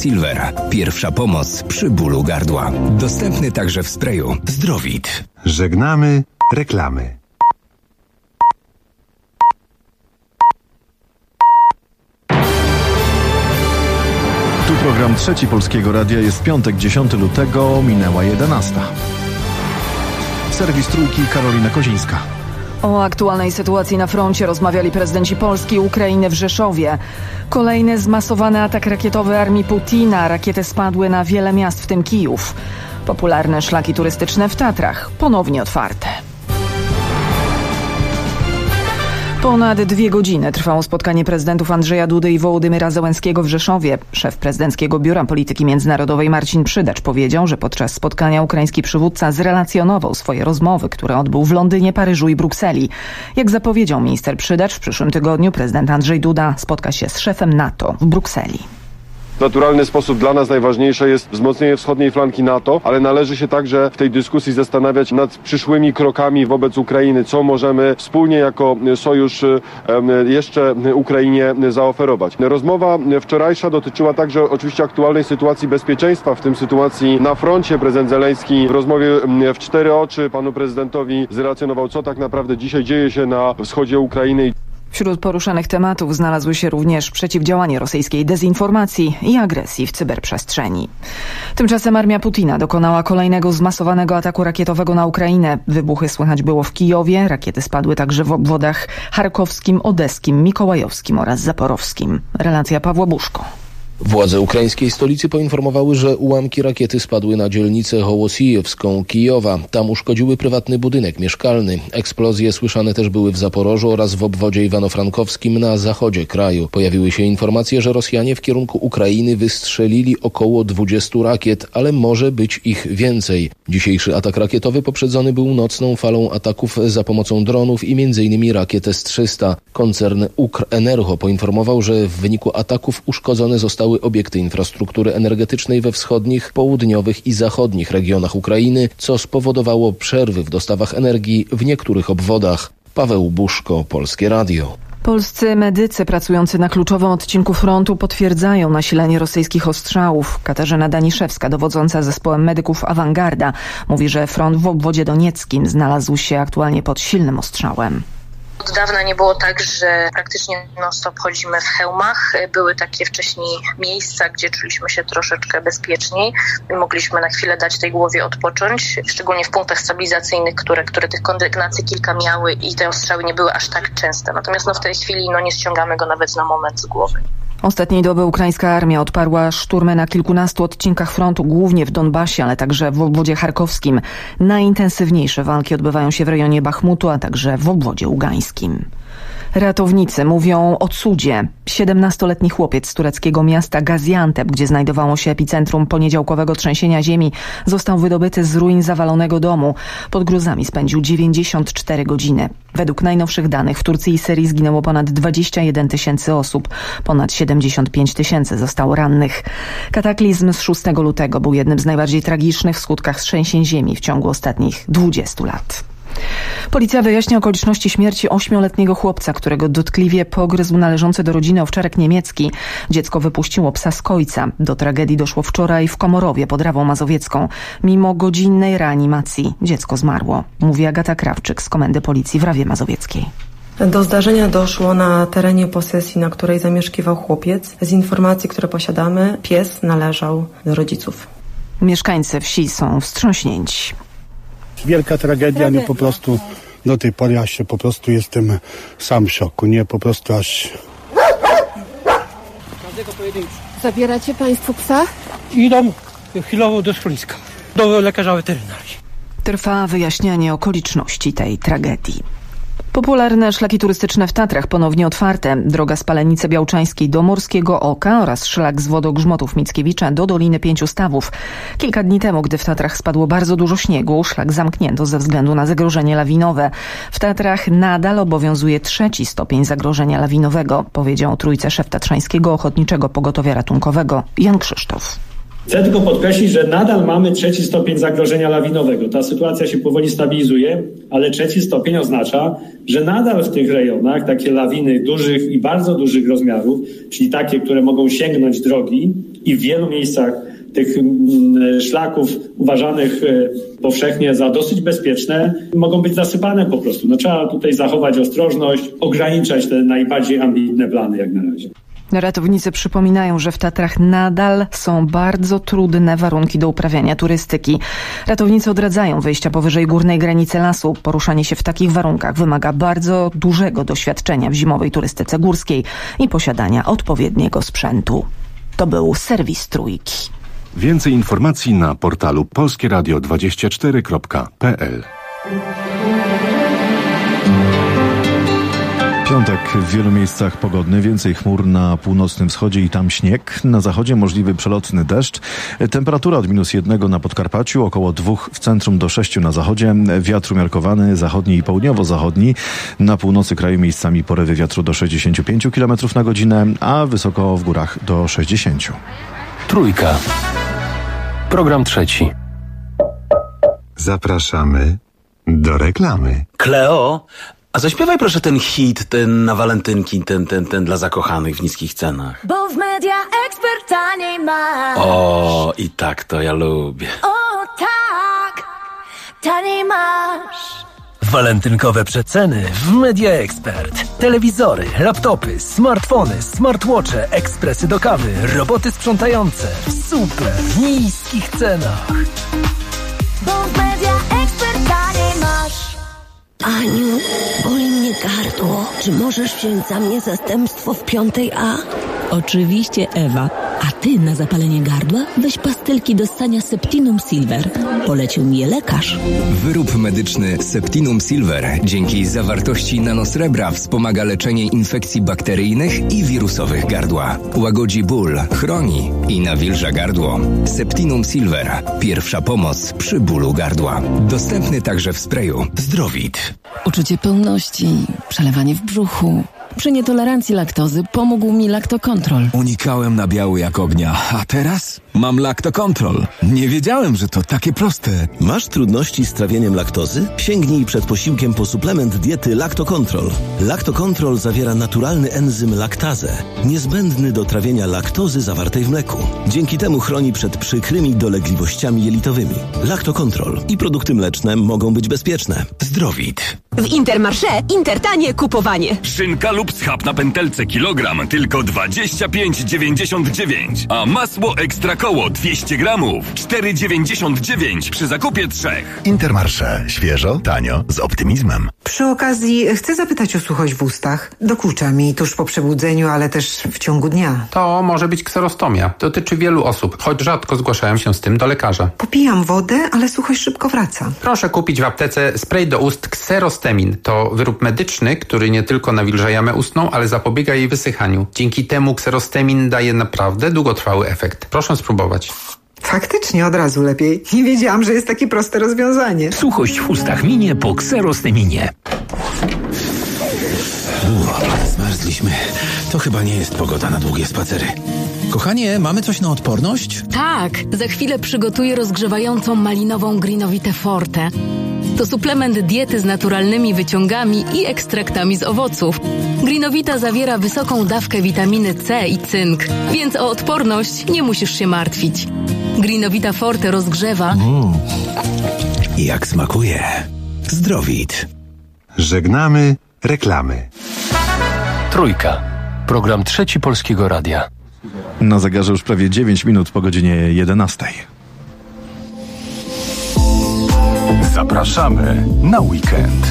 Silver. Pierwsza pomoc przy bólu gardła. Dostępny także w sprayu Zdrowit. Żegnamy reklamy. Tu program Trzeci Polskiego Radia. Jest piątek, 10 lutego, minęła 11. Serwis Trójki, Karolina Kozińska. O aktualnej sytuacji na froncie rozmawiali prezydenci Polski i Ukrainy w Rzeszowie. Kolejny zmasowany atak rakietowy armii Putina. Rakiety spadły na wiele miast, w tym Kijów. Popularne szlaki turystyczne w Tatrach ponownie otwarte. Ponad 2 godziny trwało spotkanie prezydentów Andrzeja Dudy i Wołodymyra Zełenskiego w Rzeszowie. Szef prezydenckiego Biura Polityki Międzynarodowej Marcin Przydacz powiedział, że podczas spotkania ukraiński przywódca zrelacjonował swoje rozmowy, które odbył w Londynie, Paryżu i Brukseli. Jak zapowiedział minister Przydacz, w przyszłym tygodniu prezydent Andrzej Duda spotka się z szefem NATO w Brukseli. W naturalny sposób dla nas najważniejsze jest wzmocnienie wschodniej flanki NATO, ale należy się także w tej dyskusji zastanawiać nad przyszłymi krokami wobec Ukrainy, co możemy wspólnie jako sojusz jeszcze Ukrainie zaoferować. Rozmowa wczorajsza dotyczyła także oczywiście aktualnej sytuacji bezpieczeństwa, w tym sytuacji na froncie. Prezydent Zełenski w rozmowie w 4 oczy panu prezydentowi zrelacjonował, co tak naprawdę dzisiaj dzieje się na wschodzie Ukrainy. Wśród poruszanych tematów znalazły się również przeciwdziałanie rosyjskiej dezinformacji i agresji w cyberprzestrzeni. Tymczasem armia Putina dokonała kolejnego zmasowanego ataku rakietowego na Ukrainę. Wybuchy słychać było w Kijowie, rakiety spadły także w obwodach charkowskim, odeskim, mikołajowskim oraz zaporowskim. Relacja Pawła Buszko. Władze ukraińskiej stolicy poinformowały, że ułamki rakiety spadły na dzielnicę Hołosijewską Kijowa. Tam uszkodziły prywatny budynek mieszkalny. Eksplozje słyszane też były w Zaporożu oraz w obwodzie iwano-frankowskim na zachodzie kraju. Pojawiły się informacje, że Rosjanie w kierunku Ukrainy wystrzelili około 20 rakiet, ale może być ich więcej. Dzisiejszy atak rakietowy poprzedzony był nocną falą ataków za pomocą dronów i m.in. rakiet S-300. Koncern Ukrenergo poinformował, że w wyniku ataków uszkodzone zostały obiekty infrastruktury energetycznej we wschodnich, południowych i zachodnich regionach Ukrainy, co spowodowało przerwy w dostawach energii w niektórych obwodach. Paweł Buszko, Polskie Radio. Polscy medycy pracujący na kluczowym odcinku frontu potwierdzają nasilenie rosyjskich ostrzałów. Katarzyna Daniszewska, dowodząca zespołem medyków Awangarda, mówi, że front w obwodzie donieckim znalazł się aktualnie pod silnym ostrzałem. Od dawna nie było tak, że praktycznie non-stop chodzimy w hełmach. Były takie wcześniej miejsca, gdzie czuliśmy się troszeczkę bezpieczniej i mogliśmy na chwilę dać tej głowie odpocząć, szczególnie w punktach stabilizacyjnych, które tych kondygnacji kilka miały i te ostrzały nie były aż tak częste. Natomiast w tej chwili nie ściągamy go nawet na moment z głowy. Ostatniej doby ukraińska armia odparła szturmy na kilkunastu odcinkach frontu, głównie w Donbasie, ale także w obwodzie charkowskim. Najintensywniejsze walki odbywają się w rejonie Bachmutu, a także w obwodzie ługańskim. Ratownicy mówią o cudzie. 17-letni chłopiec z tureckiego miasta Gaziantep, gdzie znajdowało się epicentrum poniedziałkowego trzęsienia ziemi, został wydobyty z ruin zawalonego domu. Pod gruzami spędził 94 godziny. Według najnowszych danych w Turcji i Syrii zginęło ponad 21 000 osób. Ponad 75 000 zostało rannych. Kataklizm z 6 lutego był jednym z najbardziej tragicznych w skutkach trzęsień ziemi w ciągu ostatnich 20 lat. Policja wyjaśnia okoliczności śmierci 8-letniego chłopca, którego dotkliwie pogryzł należący do rodziny owczarek niemiecki. Dziecko wypuściło psa z kojca. Do tragedii doszło wczoraj w Komorowie pod Rawą Mazowiecką. Mimo godzinnej reanimacji dziecko zmarło, mówi Agata Krawczyk z Komendy Policji w Rawie Mazowieckiej. Do zdarzenia doszło na terenie posesji, na której zamieszkiwał chłopiec. Z informacji, które posiadamy, pies należał do rodziców. Mieszkańcy wsi są wstrząśnięci. Wielka tragedia, nie po prostu do tej pory aż się po prostu jestem sam w szoku, nie po prostu aż. Zabieracie państwo psa? Idą chwilowo do schroniska, do lekarza weterynarii. Trwa wyjaśnianie okoliczności tej tragedii. Popularne szlaki turystyczne w Tatrach ponownie otwarte. Droga z Palenicy Białczańskiej do Morskiego Oka oraz szlak z Wodogrzmotów Mickiewicza do Doliny Pięciu Stawów. Kilka dni temu, gdy w Tatrach spadło bardzo dużo śniegu, szlak zamknięto ze względu na zagrożenie lawinowe. W Tatrach nadal obowiązuje 3. stopień zagrożenia lawinowego, powiedział Trójce szef Tatrzańskiego Ochotniczego Pogotowia Ratunkowego Jan Krzysztof. Chcę tylko podkreślić, że nadal mamy 3. stopień zagrożenia lawinowego. Ta sytuacja się powoli stabilizuje, ale 3. stopień oznacza, że nadal w tych rejonach takie lawiny dużych i bardzo dużych rozmiarów, czyli takie, które mogą sięgnąć drogi i w wielu miejscach tych szlaków uważanych powszechnie za dosyć bezpieczne, mogą być zasypane po prostu. No, trzeba tutaj zachować ostrożność, ograniczać te najbardziej ambitne plany jak na razie. Ratownicy przypominają, że w Tatrach nadal są bardzo trudne warunki do uprawiania turystyki. Ratownicy odradzają wyjścia powyżej górnej granicy lasu. Poruszanie się w takich warunkach wymaga bardzo dużego doświadczenia w zimowej turystyce górskiej i posiadania odpowiedniego sprzętu. To był serwis Trójki. Więcej informacji na portalu polskieradio24.pl. Piątek w wielu miejscach pogodny, więcej chmur na północnym wschodzie i tam śnieg. Na zachodzie możliwy przelotny deszcz. Temperatura od -1 na Podkarpaciu, około 2 w centrum do 6 na zachodzie. Wiatr umiarkowany zachodni i południowo-zachodni. Na północy kraju miejscami porywy wiatru do 65 km na godzinę, a wysoko w górach do 60. Trójka. Program trzeci. Zapraszamy do reklamy. Kleo, a zaśpiewaj proszę ten hit, ten na walentynki, ten dla zakochanych w niskich cenach. Bo w Media Expert taniej masz. O, i tak to ja lubię. O tak, taniej masz. Walentynkowe przeceny w Media Expert. Telewizory, laptopy, smartfony, smartwatche, ekspresy do kawy, roboty sprzątające w super niskich cenach. Bo w Media Expert taniej masz. Aniu, boli mnie gardło. Czy możesz wziąć za mnie zastępstwo w 5A? Oczywiście, Ewa. A ty na zapalenie gardła weź pastylki do ssania Septinum Silver. Polecił mi je lekarz. Wyrób medyczny Septinum Silver dzięki zawartości nanosrebra wspomaga leczenie infekcji bakteryjnych i wirusowych gardła. Łagodzi ból, chroni i nawilża gardło. Septinum Silver. Pierwsza pomoc przy bólu gardła. Dostępny także w sprayu Zdrowit. Uczucie pełności, przelewanie w brzuchu. Przy nietolerancji laktozy pomógł mi Lactocontrol. Unikałem nabiału jak ognia, a teraz mam Lactocontrol. Nie wiedziałem, że to takie proste. Masz trudności z trawieniem laktozy? Sięgnij przed posiłkiem po suplement diety Lactocontrol. Lactocontrol zawiera naturalny enzym laktazę, niezbędny do trawienia laktozy zawartej w mleku. Dzięki temu chroni przed przykrymi dolegliwościami jelitowymi. Lactocontrol i produkty mleczne mogą być bezpieczne. Zdrowit. W Intermarché Intertanie kupowanie. Szynka lub schab na pętelce kilogram tylko 25,99, a masło ekstra koło 200 gramów 4,99 przy zakupie 3. Intermarché. Świeżo, tanio, z optymizmem. Przy okazji chcę zapytać o suchość w ustach. Dokucza mi tuż po przebudzeniu, ale też w ciągu dnia. To może być kserostomia. Dotyczy wielu osób, choć rzadko zgłaszają się z tym do lekarza. Popijam wodę, ale suchość szybko wraca. Proszę kupić w aptece spray do ust Kserostemin. To wyrób medyczny, który nie tylko nawilża jamę ustną, ale zapobiega jej wysychaniu. Dzięki temu Kserostemin daje naprawdę długotrwały efekt. Proszę spróbować. Faktycznie od razu lepiej. Nie wiedziałam, że jest takie proste rozwiązanie. Suchość w ustach minie po Kserosteminie. Zmarzliśmy. To chyba nie jest pogoda na długie spacery. Kochanie, mamy coś na odporność? Tak, za chwilę przygotuję rozgrzewającą malinową Greenowitę Forte. To suplement diety z naturalnymi wyciągami i ekstraktami z owoców. Greenowita zawiera wysoką dawkę witaminy C i cynk, więc o odporność nie musisz się martwić. Greenowita Forte rozgrzewa. Jak smakuje. Zdrowit. Żegnamy reklamy. Trójka. Program trzeci Polskiego Radia. Na zegarze już prawie 9 minut po godzinie 11. Zapraszamy na weekend.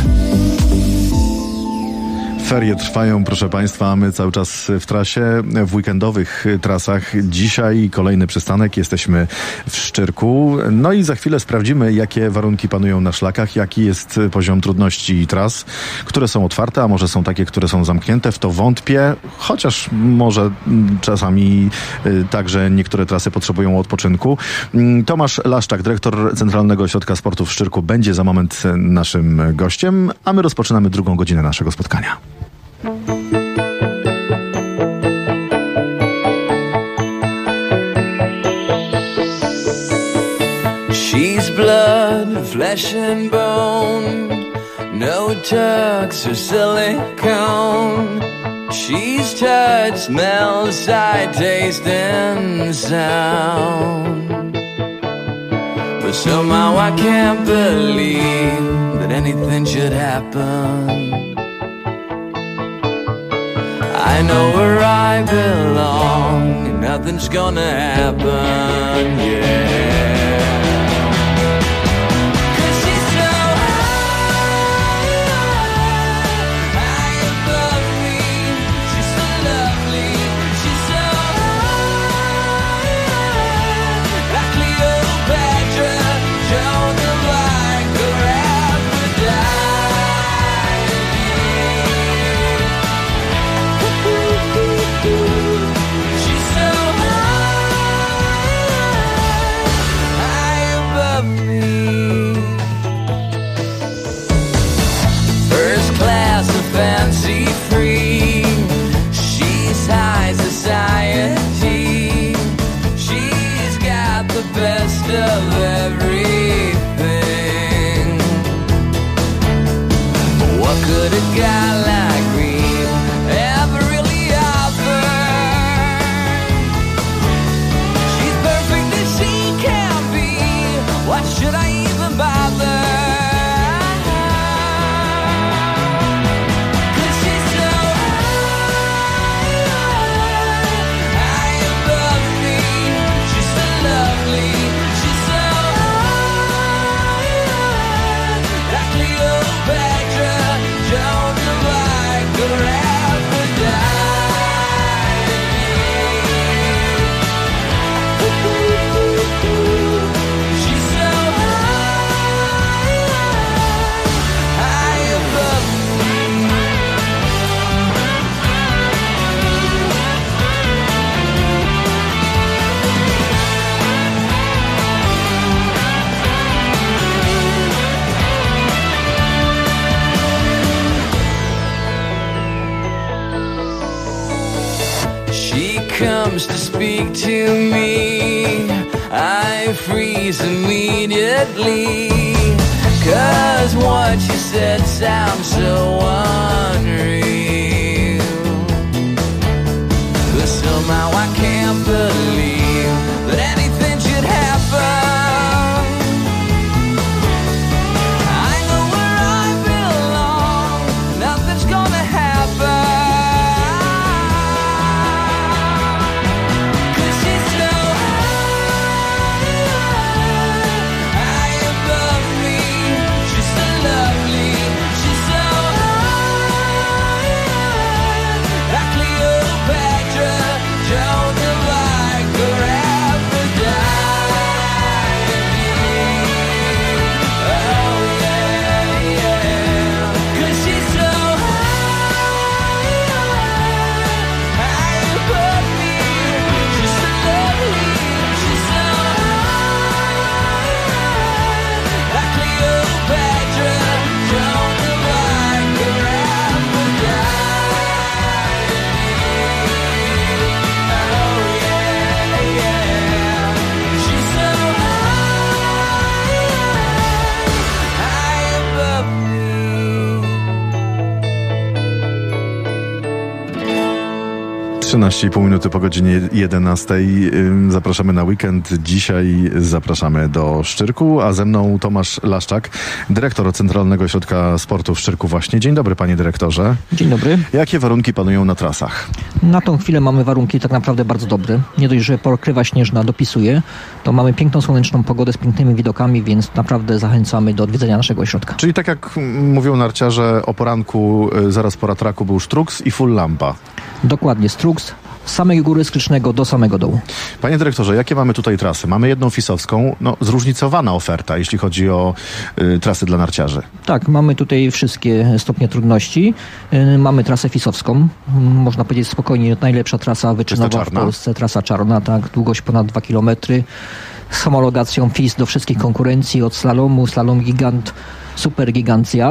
Ferie trwają, proszę Państwa, a my cały czas w trasie, w weekendowych trasach. Dzisiaj kolejny przystanek, jesteśmy w Szczyrku. No i za chwilę sprawdzimy, jakie warunki panują na szlakach, jaki jest poziom trudności tras, które są otwarte, a może są takie, które są zamknięte. W to wątpię, chociaż może czasami także niektóre trasy potrzebują odpoczynku. Tomasz Laszczak, dyrektor Centralnego Ośrodka Sportu w Szczyrku, będzie za moment naszym gościem, a my rozpoczynamy drugą godzinę naszego spotkania. blood, flesh and bone. No tucks or silicone. She's touch, smell, sight, taste, and sound. But somehow I can't believe that anything should happen. I know where I belong, and nothing's gonna happen, yeah. Fancy free, she's high society. She's got the best of everything. What could a guy like me ever really offer? She's perfect as she can be. Why should I even bother? Comes to speak to me, I freeze immediately, 'cause what you said sounds so unreal. But somehow I can't believe that anything should happen. I know where I belong, nothing's gonna happen. Pół minuty po godzinie 11. Zapraszamy na weekend. Dzisiaj zapraszamy do Szczyrku, a ze mną Tomasz Laszczak, dyrektor Centralnego Ośrodka Sportu w Szczyrku właśnie. Dzień dobry, panie dyrektorze. Dzień dobry. Jakie warunki panują na trasach? Na tą chwilę mamy warunki tak naprawdę bardzo dobre. Nie dość, że pokrywa śnieżna dopisuje, to mamy piękną, słoneczną pogodę z pięknymi widokami, więc naprawdę zachęcamy do odwiedzenia naszego ośrodka. Czyli tak jak mówią narciarze, o poranku zaraz po ratraku był sztruks i full lampa. Dokładnie, sztruks z samej góry Skrzycznego do samego dołu. Panie dyrektorze, jakie mamy tutaj trasy? Mamy jedną fisowską, zróżnicowana oferta, jeśli chodzi o trasy dla narciarzy. Tak, mamy tutaj wszystkie stopnie trudności. Mamy trasę fisowską, można powiedzieć spokojnie, najlepsza trasa wyczynowa w Polsce. Trasa czarna, tak, długość ponad 2 km. Z homologacją FIS do wszystkich konkurencji, od slalomu, slalom gigant, super gigant zjazd,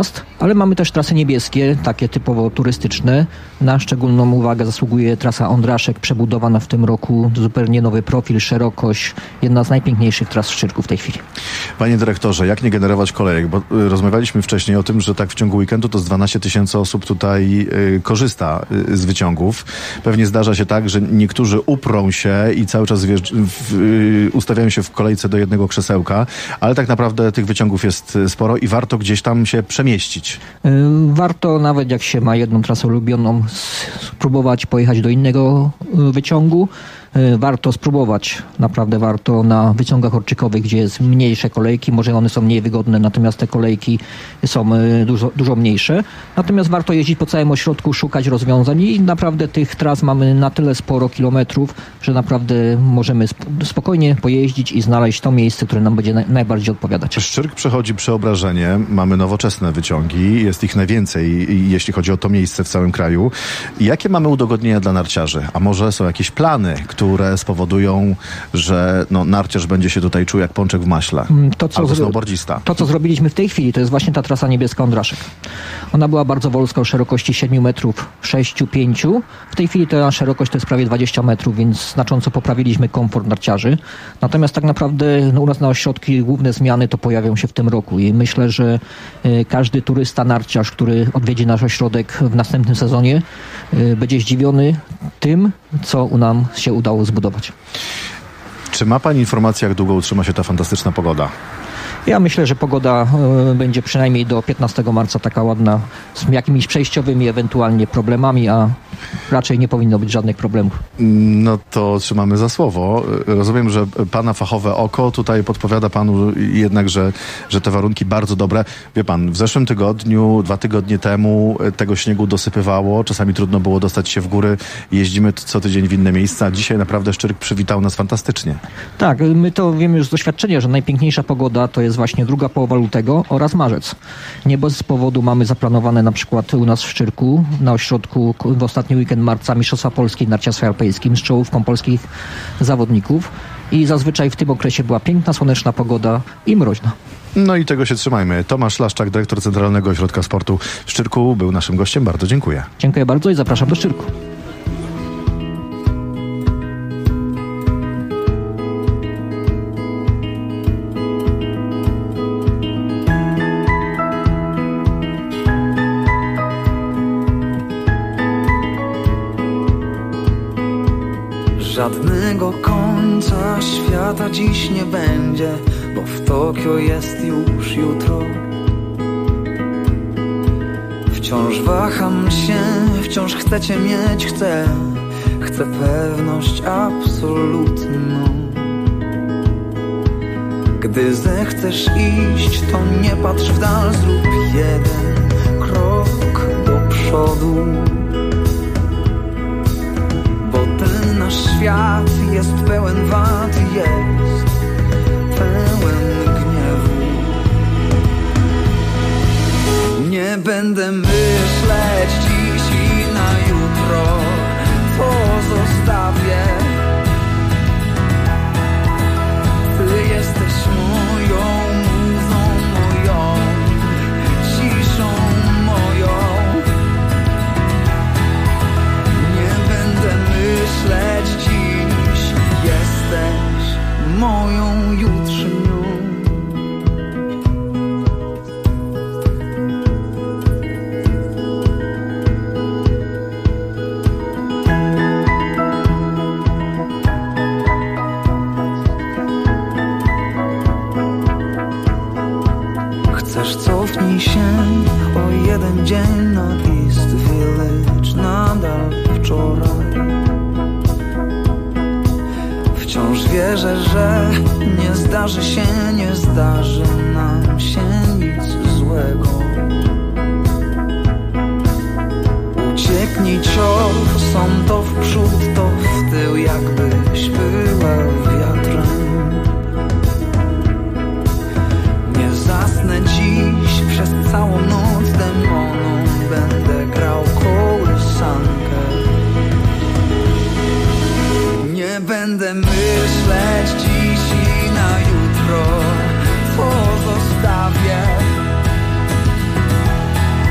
Ale mamy też trasy niebieskie, takie typowo turystyczne. Na szczególną uwagę zasługuje trasa Ondraszek, przebudowana w tym roku, zupełnie nowy profil, szerokość, jedna z najpiękniejszych tras w Szczyrku w tej chwili. Panie dyrektorze, jak nie generować kolejek? Bo rozmawialiśmy wcześniej o tym, że tak w ciągu weekendu to z 12 000 osób tutaj korzysta z wyciągów. Pewnie zdarza się tak, że niektórzy uprą się i cały czas ustawiają się w kolejce do jednego krzesełka, ale tak naprawdę tych wyciągów jest sporo i warto gdzieś tam się przemieścić. Warto, nawet jak się ma jedną trasę ulubioną, spróbować pojechać do innego wyciągu. Warto spróbować, naprawdę warto na wyciągach orczykowych, gdzie jest mniejsze kolejki, może one są mniej wygodne, natomiast te kolejki są dużo mniejsze. Natomiast warto jeździć po całym ośrodku, szukać rozwiązań i naprawdę tych tras mamy na tyle sporo kilometrów, że naprawdę możemy spokojnie pojeździć i znaleźć to miejsce, które nam będzie najbardziej odpowiadać. Szczyrk przechodzi przeobrażenie, mamy nowoczesne wyciągi, jest ich najwięcej, jeśli chodzi o to miejsce w całym kraju. Jakie mamy udogodnienia dla narciarzy? A może są jakieś plany, które spowodują, że narciarz będzie się tutaj czuł jak pączek w maśle, albo snowboardzista? To, co zrobiliśmy w tej chwili, to jest właśnie ta trasa niebieska Ondraszek. Ona była bardzo wąska, o szerokości 7 metrów, 6-5. W tej chwili ta szerokość to jest prawie 20 metrów, więc znacząco poprawiliśmy komfort narciarzy. Natomiast tak naprawdę u nas na ośrodki główne zmiany to pojawią się w tym roku i myślę, że każdy turysta narciarz, który odwiedzi nasz ośrodek w następnym sezonie, będzie zdziwiony tym, co nam się udało zbudować. Czy ma Pani informację, jak długo utrzyma się ta fantastyczna pogoda? Ja myślę, że pogoda będzie przynajmniej do 15 marca taka ładna, z jakimiś przejściowymi ewentualnie problemami, a raczej nie powinno być żadnych problemów. No to trzymamy za słowo. Rozumiem, że Pana fachowe oko tutaj podpowiada Panu jednak, że te warunki bardzo dobre. Wie Pan, w zeszłym tygodniu, 2 tygodnie temu tego śniegu dosypywało, czasami trudno było dostać się w góry. Jeździmy co tydzień w inne miejsca, a dzisiaj naprawdę Szczyrk przywitał nas fantastycznie. Tak, my to wiemy już z doświadczenia, że najpiękniejsza pogoda to jest właśnie druga połowa lutego oraz marzec. Nie bez powodu mamy zaplanowane na przykład u nas w Szczyrku na ośrodku w ostatni weekend marca Mistrzostwa Polski w narciarstwie alpejskim z czołówką polskich zawodników i zazwyczaj w tym okresie była piękna, słoneczna pogoda i mroźna. No i tego się trzymajmy. Tomasz Laszczak, dyrektor Centralnego Ośrodka Sportu w Szczyrku, był naszym gościem. Bardzo dziękuję. Dziękuję bardzo i zapraszam do Szczyrku. Żadnego końca świata dziś nie będzie, bo w Tokio jest już jutro. Wciąż waham się, wciąż chcę Cię mieć, chcę pewność absolutną. Gdy zechcesz iść, to nie patrz w dal, zrób jeden krok do przodu. Nasz świat jest pełen wad, jest pełen gniewu. Nie będę myśleć dziś i na jutro, to zostawię. Ty jesteś moją muzą, moją ciszą, moją. Nie będę myśleć dziś, jesteś moją jutrznią. Chcesz, cofnij się o jeden dzień na East Village, nadal wczoraj. Wciąż wierzę, że nie zdarzy nam się nic złego. Ucieknij ciosom, to w przód, to w tył, jakbyś była wiatrem. Nie zasnę dziś przez całą noc, demonom będę grał kołysankę. Nie będę myśleć dziś i na jutro, to zostawię.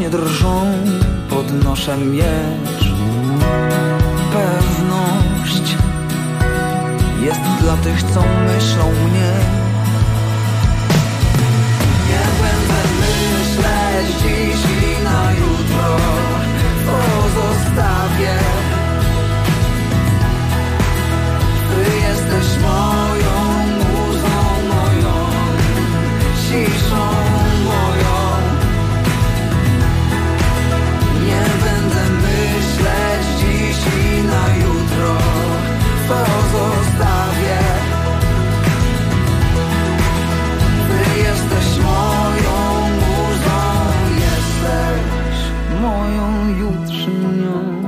Dłonie drżą, podnoszę miecz. Pewność jest dla tych, co myślą mnie. Nie będę myśleć dziś i na jutro, pozostawię. Ty jesteś moją muzą, moją ciszą, moją. Nie będę myśleć dziś i na jutro, pozostawię. Ty jesteś moją muzą, jesteś moją jutrzynią.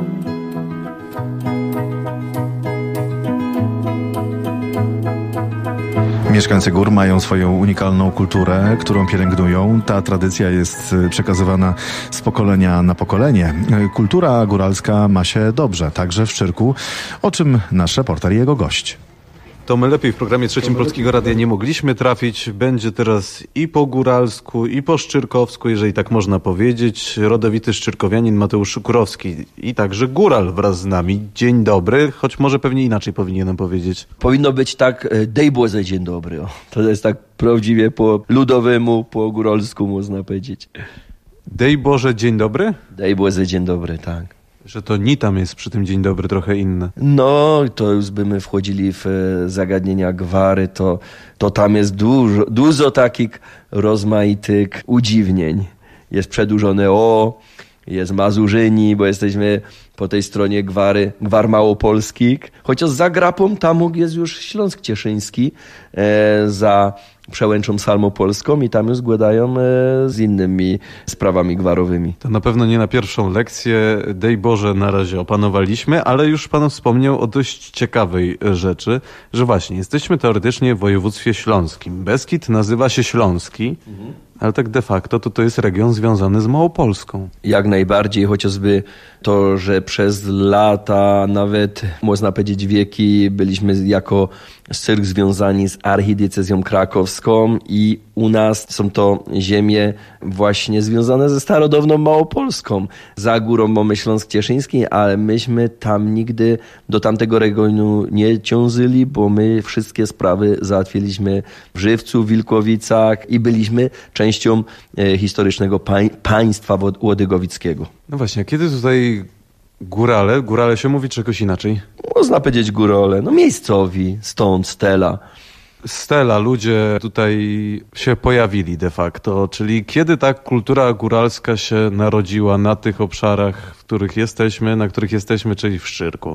Mieszkańcy gór mają swoją unikalną kulturę, którą pielęgnują. Ta tradycja jest przekazywana z pokolenia na pokolenie. Kultura góralska ma się dobrze, także w Szczyrku, o czym nasz reporter i jego gość. To my lepiej w programie Trzecim Polskiego Radia nie mogliśmy trafić. Będzie teraz i po góralsku, i po szczyrkowsku, jeżeli tak można powiedzieć. Rodowity szczyrkowianin Mateusz Kurowski i także góral wraz z nami. Dzień dobry, choć może pewnie inaczej powinienem powiedzieć. Powinno być tak, dej Boże dzień dobry. O. To jest tak prawdziwie po ludowemu, po góralsku można powiedzieć. Dej Boże dzień dobry? Dej Boże dzień dobry, tak. Że to ni tam jest przy tym dzień dobry trochę inne. No, to już by my wchodzili w zagadnienia gwary, to tam jest dużo takich rozmaitych udziwnień. Jest przedłużone o, jest Mazurzyni, bo jesteśmy po tej stronie gwar małopolskich. Chociaż za Grapą tam jest już Śląsk Cieszyński, za Przełęczą Salmopolską i tam już gładają z innymi sprawami gwarowymi. To na pewno nie na pierwszą lekcję, dej Boże, na razie opanowaliśmy, ale już Pan wspomniał o dość ciekawej rzeczy, że właśnie jesteśmy teoretycznie w województwie śląskim. Beskid nazywa się Śląski, ale tak de facto to jest region związany z Małopolską. Jak najbardziej, chociażby to, że przez lata, nawet można powiedzieć wieki, byliśmy jako Szczyrk związani z archidiecezją krakowską i u nas są to ziemie właśnie związane ze starodawną Małopolską. Za górą mamy Śląsk Cieszyński, ale myśmy tam nigdy do tamtego regionu nie ciążyli, bo my wszystkie sprawy załatwiliśmy w Żywcu, w Wilkowicach i byliśmy częścią historycznego państwa łodygowickiego. No właśnie, a kiedy tutaj górale się mówi czegoś inaczej? Można powiedzieć górale, no miejscowi, stąd Stela, ludzie tutaj się pojawili de facto, czyli kiedy ta kultura góralska się narodziła na tych obszarach, na których jesteśmy, czyli w Szczyrku?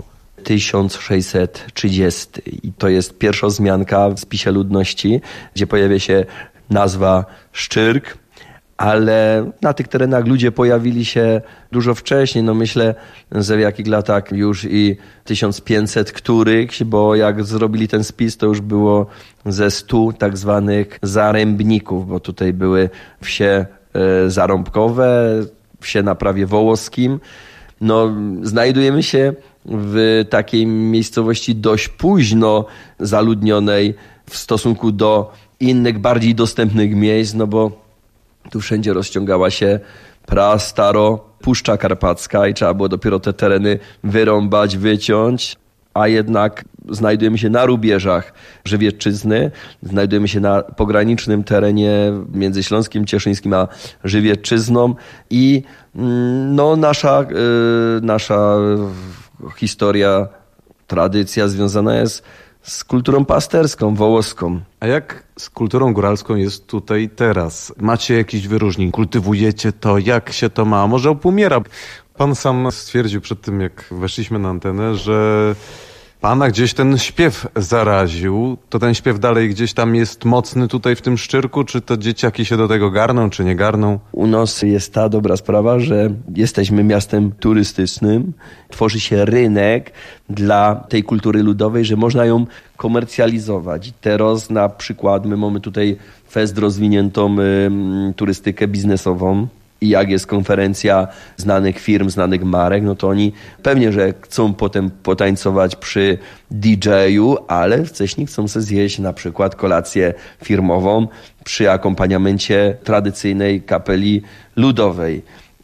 1630 i to jest pierwsza wzmianka w spisie ludności, gdzie pojawia się nazwa Szczyrk, ale na tych terenach ludzie pojawili się dużo wcześniej. No myślę, że w jakich latach już i 1500 którychś, bo jak zrobili ten spis, to już było ze 100 tak zwanych zarębników, bo tutaj były wsie zarąbkowe, wsie na prawie wołoskim. No, znajdujemy się w takiej miejscowości dość późno zaludnionej w stosunku do innych, bardziej dostępnych miejsc, no bo tu wszędzie rozciągała się prastaro Puszcza Karpacka i trzeba było dopiero te tereny wyrąbać, wyciąć, a jednak znajdujemy się na rubieżach Żywiecczyzny, znajdujemy się na pogranicznym terenie między Śląskiem Cieszyńskim a Żywiecczyzną i no, nasza historia, tradycja związana jest z kulturą pasterską, wołoską. A jak z kulturą góralską jest tutaj teraz? Macie jakiś wyróżnik? Kultywujecie to? Jak się to ma? Może opumiera? Pan sam stwierdził przed tym, jak weszliśmy na antenę, że Pana gdzieś ten śpiew zaraził. To ten śpiew dalej gdzieś tam jest mocny tutaj w tym Szczyrku? Czy to dzieciaki się do tego garną, czy nie garną? U nas jest ta dobra sprawa, że jesteśmy miastem turystycznym. Tworzy się rynek dla tej kultury ludowej, że można ją komercjalizować. Teraz na przykład my mamy tutaj fest rozwiniętą turystykę biznesową. I jak jest konferencja znanych firm, znanych marek, no to oni pewnie, że chcą potem potańcować przy DJ-u, ale wcześniej chcą sobie zjeść na przykład kolację firmową przy akompaniamencie tradycyjnej kapeli ludowej.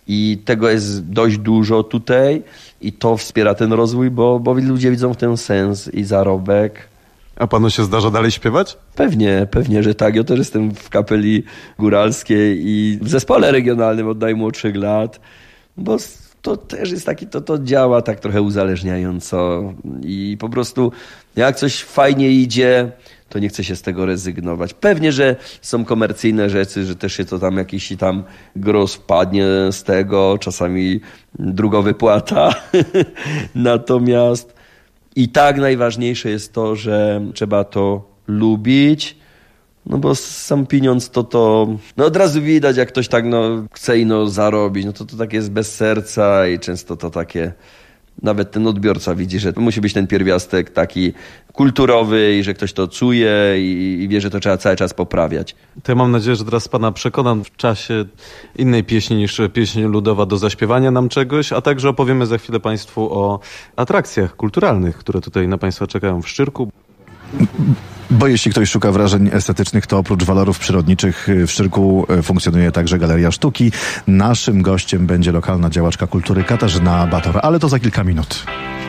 I tego jest dość dużo tutaj i to wspiera ten rozwój, bo ludzie widzą w tym sens i zarobek. A panu się zdarza dalej śpiewać? Pewnie, że tak. Ja też jestem w kapeli góralskiej i w zespole regionalnym od najmłodszych lat, bo to też jest taki, to działa tak trochę uzależniająco i po prostu jak coś fajnie idzie, to nie chce się z tego rezygnować. Pewnie, że są komercyjne rzeczy, że też się to tam jakiś tam gros wpadnie z tego, czasami druga wypłata. Natomiast i tak najważniejsze jest to, że trzeba to lubić, no bo sam pieniądz to od razu widać, jak ktoś tak chce zarobić, no to tak jest bez serca i często to takie, nawet ten odbiorca widzi, że to musi być ten pierwiastek taki kulturowy i że ktoś to czuje i wie, że to trzeba cały czas poprawiać. To ja mam nadzieję, że teraz pana przekonam w czasie innej pieśni niż pieśń ludowa do zaśpiewania nam czegoś, a także opowiemy za chwilę państwu o atrakcjach kulturalnych, które tutaj na państwa czekają w Szczyrku. Bo jeśli ktoś szuka wrażeń estetycznych, to oprócz walorów przyrodniczych w Szczyrku funkcjonuje także Galeria Sztuki. Naszym gościem będzie lokalna działaczka kultury Katarzyna Bator, ale to za kilka minut.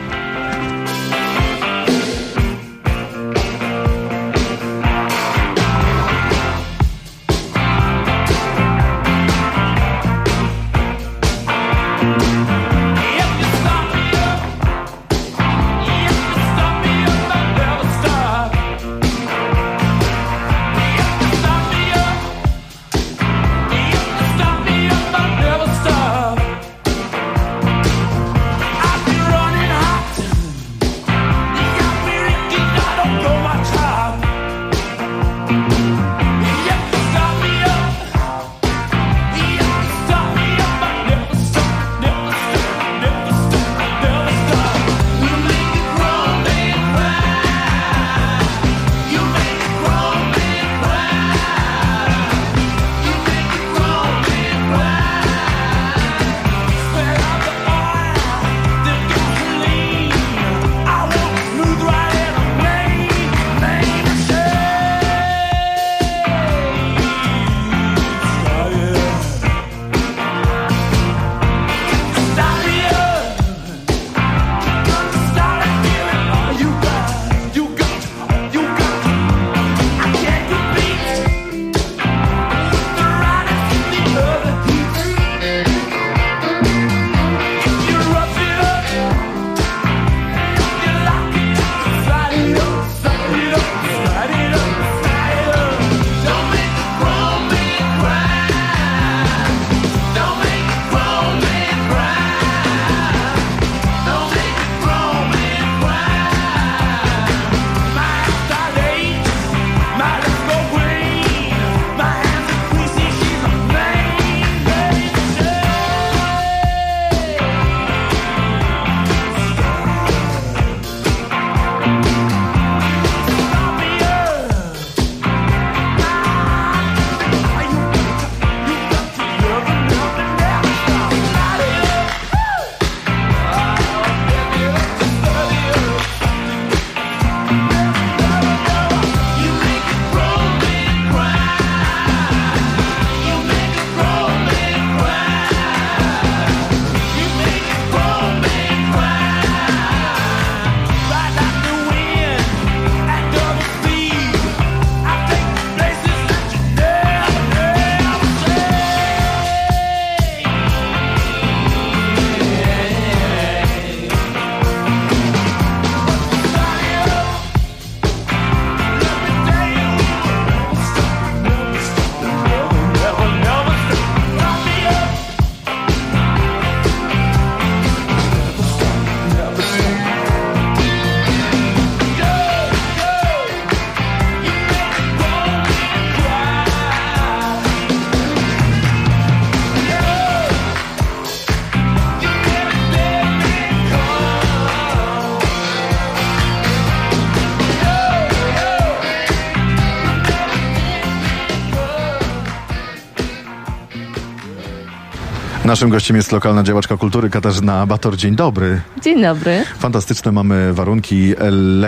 Naszym gościem jest lokalna działaczka kultury Katarzyna Bator. Dzień dobry. Dzień dobry. Fantastyczne mamy warunki,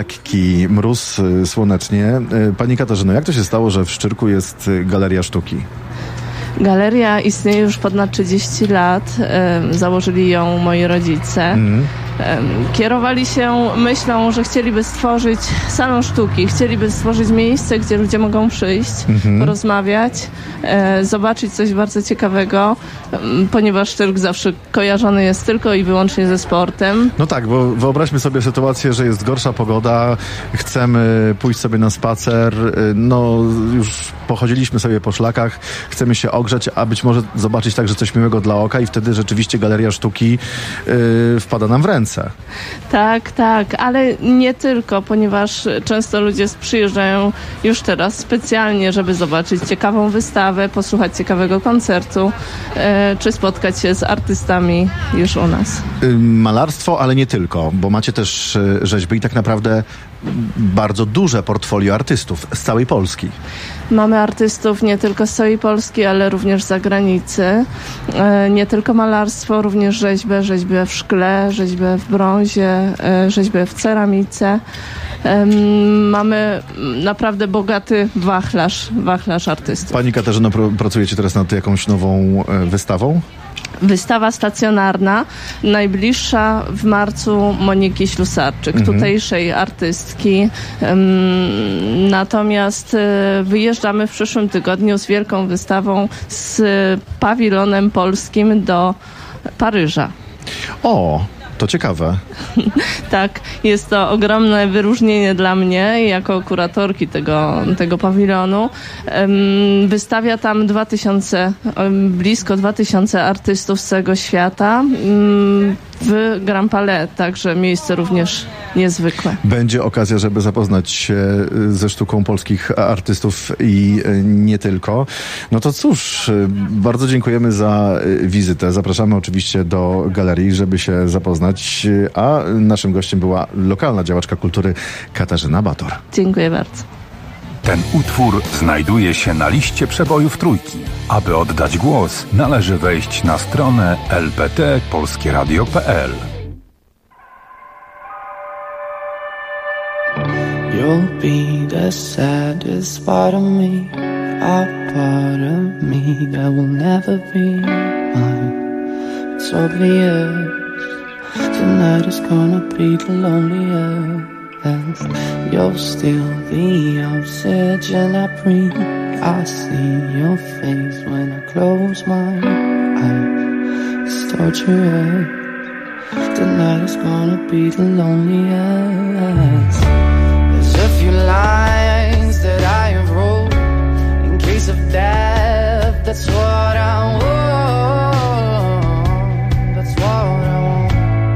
lekki mróz, słonecznie. Pani Katarzyno, jak to się stało, że w Szczyrku jest Galeria Sztuki? Galeria istnieje już ponad 30 lat. Założyli ją moi rodzice. Kierowali się myślą, że chcieliby stworzyć salon sztuki, chcieliby stworzyć miejsce, gdzie ludzie mogą przyjść, porozmawiać, zobaczyć coś bardzo ciekawego, ponieważ cyrk zawsze kojarzony jest tylko i wyłącznie ze sportem. No tak, bo wyobraźmy sobie sytuację, że jest gorsza pogoda, chcemy pójść sobie na spacer, no już pochodziliśmy sobie po szlakach, chcemy się ogrzeć, a być może zobaczyć także coś miłego dla oka i wtedy rzeczywiście Galeria Sztuki wpada nam w ręce. Tak, ale nie tylko, ponieważ często ludzie przyjeżdżają już teraz specjalnie, żeby zobaczyć ciekawą wystawę, posłuchać ciekawego koncertu, czy spotkać się z artystami już u nas. Malarstwo, ale nie tylko, bo macie też rzeźby i tak naprawdę bardzo duże portfolio artystów z całej Polski. Mamy artystów nie tylko z całej Polski, ale również z zagranicy. Nie tylko malarstwo, również rzeźbę w szkle, rzeźbę w brązie, rzeźbę w ceramice. Mamy naprawdę bogaty wachlarz artystów. Pani Katarzyno, pracujecie teraz nad jakąś nową wystawą? Wystawa stacjonarna, najbliższa w marcu Moniki Ślusarczyk, tutejszej artystki. Natomiast wyjeżdżamy w przyszłym tygodniu z wielką wystawą z pawilonem polskim do Paryża. O, to ciekawe. Tak, jest to ogromne wyróżnienie dla mnie jako kuratorki tego pawilonu. Wystawia tam blisko 2000 artystów z całego świata w Grand Palais, także miejsce również niezwykłe. Będzie okazja, żeby zapoznać się ze sztuką polskich artystów i nie tylko. No to cóż, bardzo dziękujemy za wizytę. Zapraszamy oczywiście do galerii, żeby się zapoznać, a naszym gościem była lokalna działaczka kultury Katarzyna Bator. Dziękuję bardzo. Ten utwór znajduje się na liście przebojów Trójki. Aby oddać głos, należy wejść na stronę lpt.polskieradio.pl. You'll be the saddest part of me, a part of me that will never be mine. It's obvious tonight is gonna be the loneliest. You're still the oxygen I breathe. I see your face when I close my eyes. It's torture. Tonight is gonna be the loneliest. There's a few lines that I have wrote in case of death. That's what I want. That's what I want.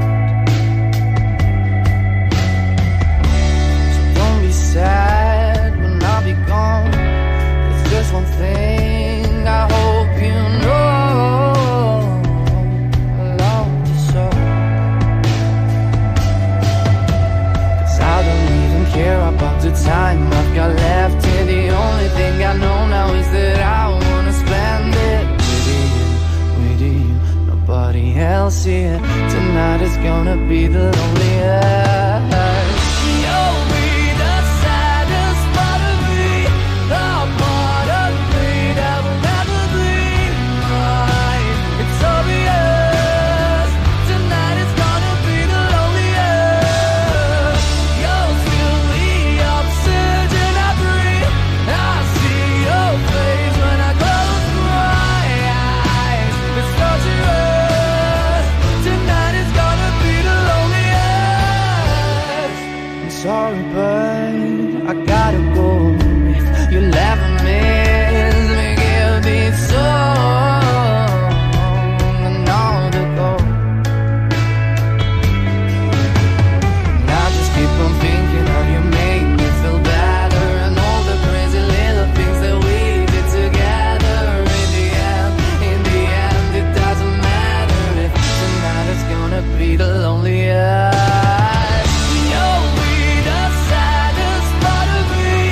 So don't be sad when I'll be gone. There's just one thing I hope you know. I love you so. 'Cause I don't even care about the time I've got left here. The only thing I know now is that I wanna spend it with you, nobody else here. Tonight is gonna be the loneliest. You'll be the saddest part of me, the part of me that will never be mine. It's obvious, tonight is gonna be the loneliest. You'll feel the oxygen I breathe. I see your face when I close my eyes. It's torturous, tonight is gonna be the loneliest. I'm sorry, but I gotta go. If you'll ever miss me, give this song another go. And I just keep on thinking how you make me feel better, and all the crazy little things that we did together. In the end, it doesn't matter if tonight is gonna be the loneliest. You'll be the saddest part of me,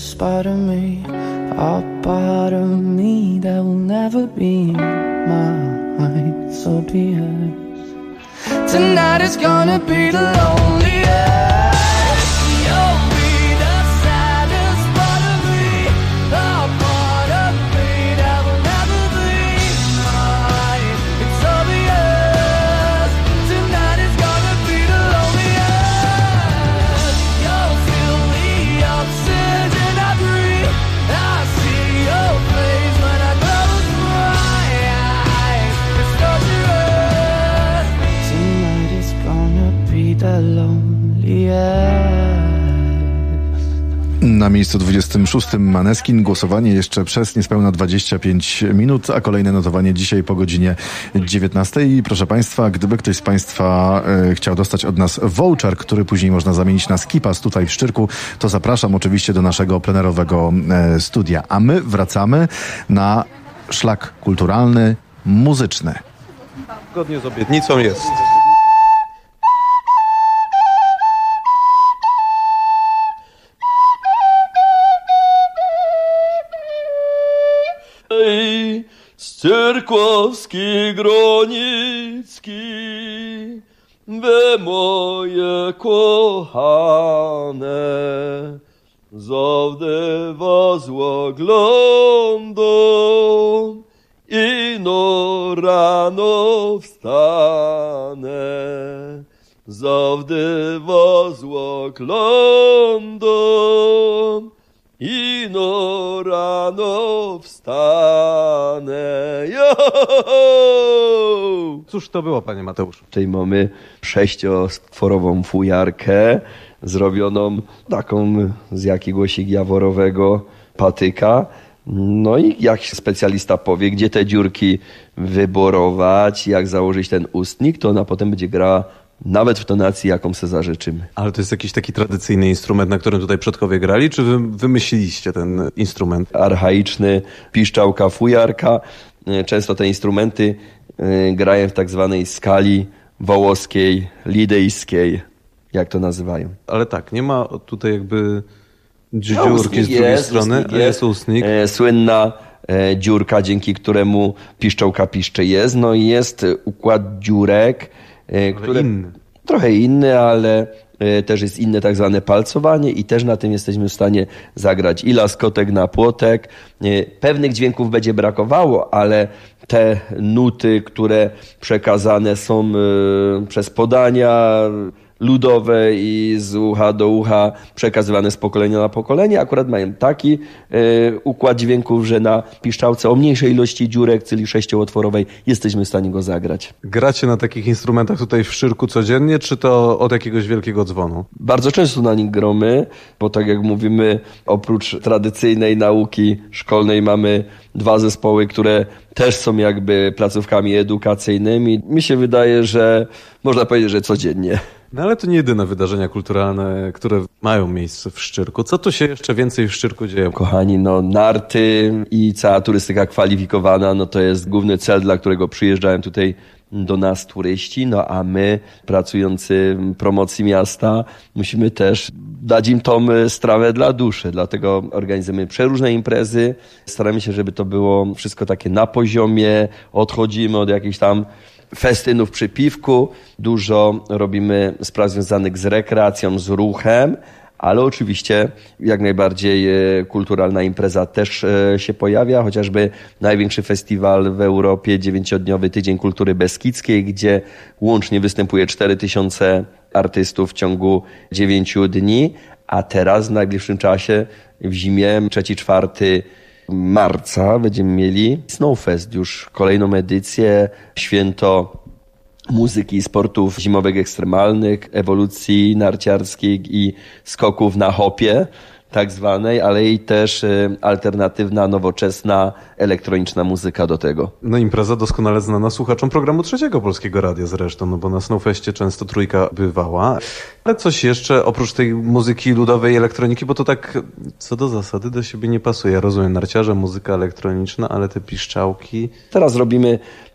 this part of me, a part of me that will never be mine. So be it. Tonight is gonna be the loneliest. You'll be the saddest part of me, a part of me that will never be mine. It's obvious. Tonight is gonna be the loneliest. You'll feel the oxygen I breathe. I see your face when I close my eyes. It's torturous. Tonight is gonna be the loneliest. Na miejscu 26 Maneskin, głosowanie jeszcze przez niespełna 25 minut, a kolejne notowanie dzisiaj po godzinie 19. I proszę Państwa, gdyby ktoś z Państwa chciał dostać od nas voucher, który później można zamienić na skipas tutaj w Szczyrku, to zapraszam oczywiście do naszego plenerowego studia. A my wracamy na szlak kulturalny, muzyczny. Zgodnie z obietnicą jest. Z Cyrkłowski Gronicki, wy moje kochane, zawdy was oglądam i no rano wstanę, zawdy was oglądam i no rano wstanę. Yo! Cóż to było, panie Mateuszu? Tutaj mamy 6-stworową fujarkę, zrobioną taką z jakiegoś jaworowego patyka. No i jak specjalista powie, gdzie te dziurki wyborować, jak założyć ten ustnik, to ona potem będzie grała nawet w tonacji, jaką se zażyczymy. Ale to jest jakiś taki tradycyjny instrument, na którym tutaj przodkowie grali, czy wy wymyśliliście ten instrument? Archaiczny, piszczałka, fujarka. Często te instrumenty grają w tak zwanej skali wołoskiej, lidejskiej, jak to nazywają. Ale tak, nie ma tutaj jakby dziurki z drugiej strony, jest ustnik. Słynna dziurka, dzięki któremu piszczałka piszcze jest. No i jest układ dziurek, trochę inny, ale też jest inne tak zwane palcowanie i też na tym jesteśmy w stanie zagrać i laskotek na płotek. Pewnych dźwięków będzie brakowało, ale te nuty, które przekazane są przez podania ludowe i z ucha do ucha przekazywane z pokolenia na pokolenie, akurat mają taki układ dźwięków, że na piszczałce o mniejszej ilości dziurek, czyli 6-otworowej, jesteśmy w stanie go zagrać. Gracie na takich instrumentach tutaj w Szczyrku codziennie, czy to od jakiegoś wielkiego dzwonu? Bardzo często na nich gramy, bo tak jak mówimy, oprócz tradycyjnej nauki szkolnej mamy 2 zespoły, które też są jakby placówkami edukacyjnymi. Mi się wydaje, że można powiedzieć, że codziennie. No ale to nie jedyne wydarzenia kulturalne, które mają miejsce w Szczyrku. Co tu się jeszcze więcej w Szczyrku dzieje? Kochani, no narty i cała turystyka kwalifikowana, no to jest główny cel, dla którego przyjeżdżają tutaj do nas turyści, no a my, pracujący w promocji miasta, musimy też dać im tą strawę dla duszy. Dlatego organizujemy przeróżne imprezy. Staramy się, żeby to było wszystko takie na poziomie. Odchodzimy od jakichś tam festynów przy piwku. Dużo robimy spraw związanych z rekreacją, z ruchem, ale oczywiście jak najbardziej kulturalna impreza też się pojawia, chociażby największy festiwal w Europie, 9-dniowy Tydzień Kultury Beskidzkiej, gdzie łącznie występuje 4000 artystów w ciągu 9 dni, a teraz w najbliższym czasie, w zimie, 3-4 marca będziemy mieli Snowfest, już kolejną edycję, święto muzyki i sportów zimowych ekstremalnych, ewolucji narciarskich i skoków na hopie tak zwanej, ale i też alternatywna, nowoczesna, elektroniczna muzyka do tego. No impreza doskonale znana słuchaczom programu Trzeciego Polskiego Radia zresztą, no bo na Snowfestie często trójka bywała. Ale coś jeszcze oprócz tej muzyki ludowej i elektroniki, bo to tak co do zasady do siebie nie pasuje. Ja rozumiem narciarze, muzyka elektroniczna, ale te piszczałki... Teraz robimy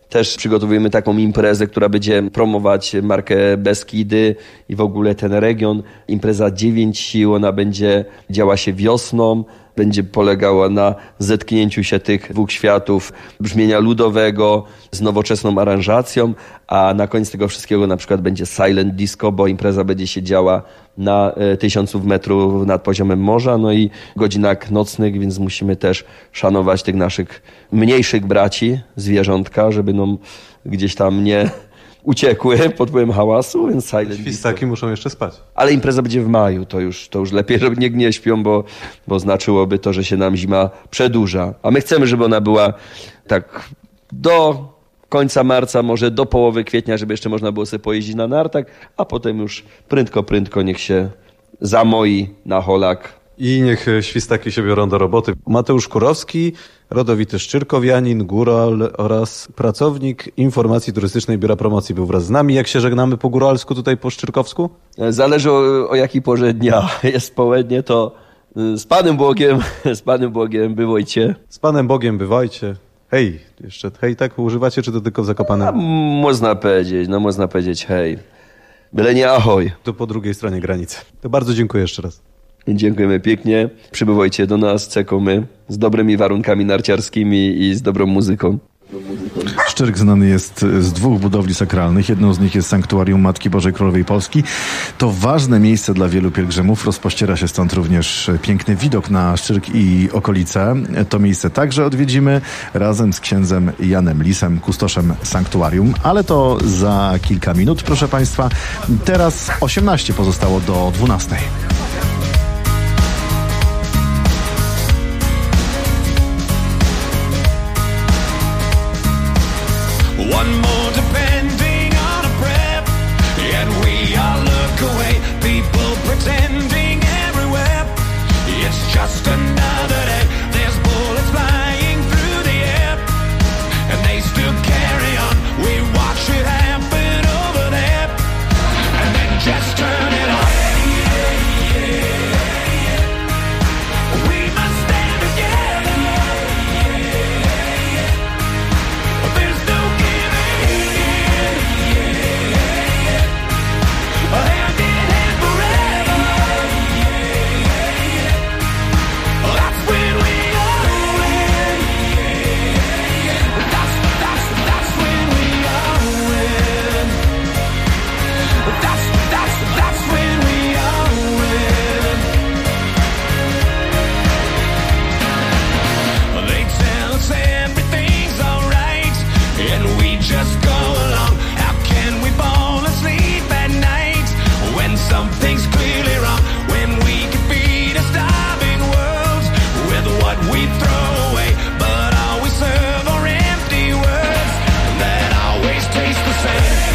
Też przygotowujemy taką imprezę, która będzie promować markę Beskidy i w ogóle ten region. Impreza 9 sił, ona będzie działa się wiosną. Będzie polegała na zetknięciu się tych dwóch światów, brzmienia ludowego z nowoczesną aranżacją, a na koniec tego wszystkiego na przykład będzie silent disco, bo impreza będzie się działa na 1000 metrów nad poziomem morza, no i godzinach nocnych, więc musimy też szanować tych naszych mniejszych braci, zwierzątka, żeby nam gdzieś tam nie uciekły pod wpływem hałasu, więc silent Świstaki muszą jeszcze spać. Ale ale impreza będzie w maju, to już lepiej, żeby nikt nie śpią, bo znaczyłoby to, że się nam zima przedłuża. A my chcemy, żeby ona była tak do końca marca, może do połowy kwietnia, żeby jeszcze można było sobie pojeździć na nartach, a potem już prędko niech się zamoi na holak. I niech świstaki się biorą do roboty. Mateusz Kurowski, rodowity Szczyrkowianin, góral oraz pracownik informacji turystycznej Biura Promocji był wraz z nami. Jak się żegnamy po góralsku tutaj po szczyrkowsku? Zależy o jakiej porze dnia jest południe, to z Panem Bogiem bywajcie. Z Panem Bogiem bywajcie. Hej, jeszcze hej tak używacie, czy to tylko w Zakopanem? Można powiedzieć hej. Byle nie ahoj. To po drugiej stronie granicy. To bardzo dziękuję jeszcze raz. Dziękujemy pięknie. Przybywajcie do nas, czekamy z dobrymi warunkami narciarskimi i z dobrą muzyką. Szczyrk znany jest z 2 budowli sakralnych. Jedną z nich jest Sanktuarium Matki Bożej Królowej Polski. To ważne miejsce dla wielu pielgrzymów. Rozpościera się stąd również piękny widok na Szczyrk i okolice. To miejsce także odwiedzimy razem z księdzem Janem Lisem, kustoszem sanktuarium. Ale to za kilka minut, proszę Państwa. Teraz 18 pozostało do 12. One more depending on a prep, and we all look away. People pretending everywhere. It's just another day. There's bullets flying through the air, and they still carry on. We watch it happen over there, and then just turn it on. We must stand together. There's no just go along. How can we fall asleep at night when something's clearly wrong? When we can feed a starving world with what we throw away, but all we serve are empty words that always taste the same.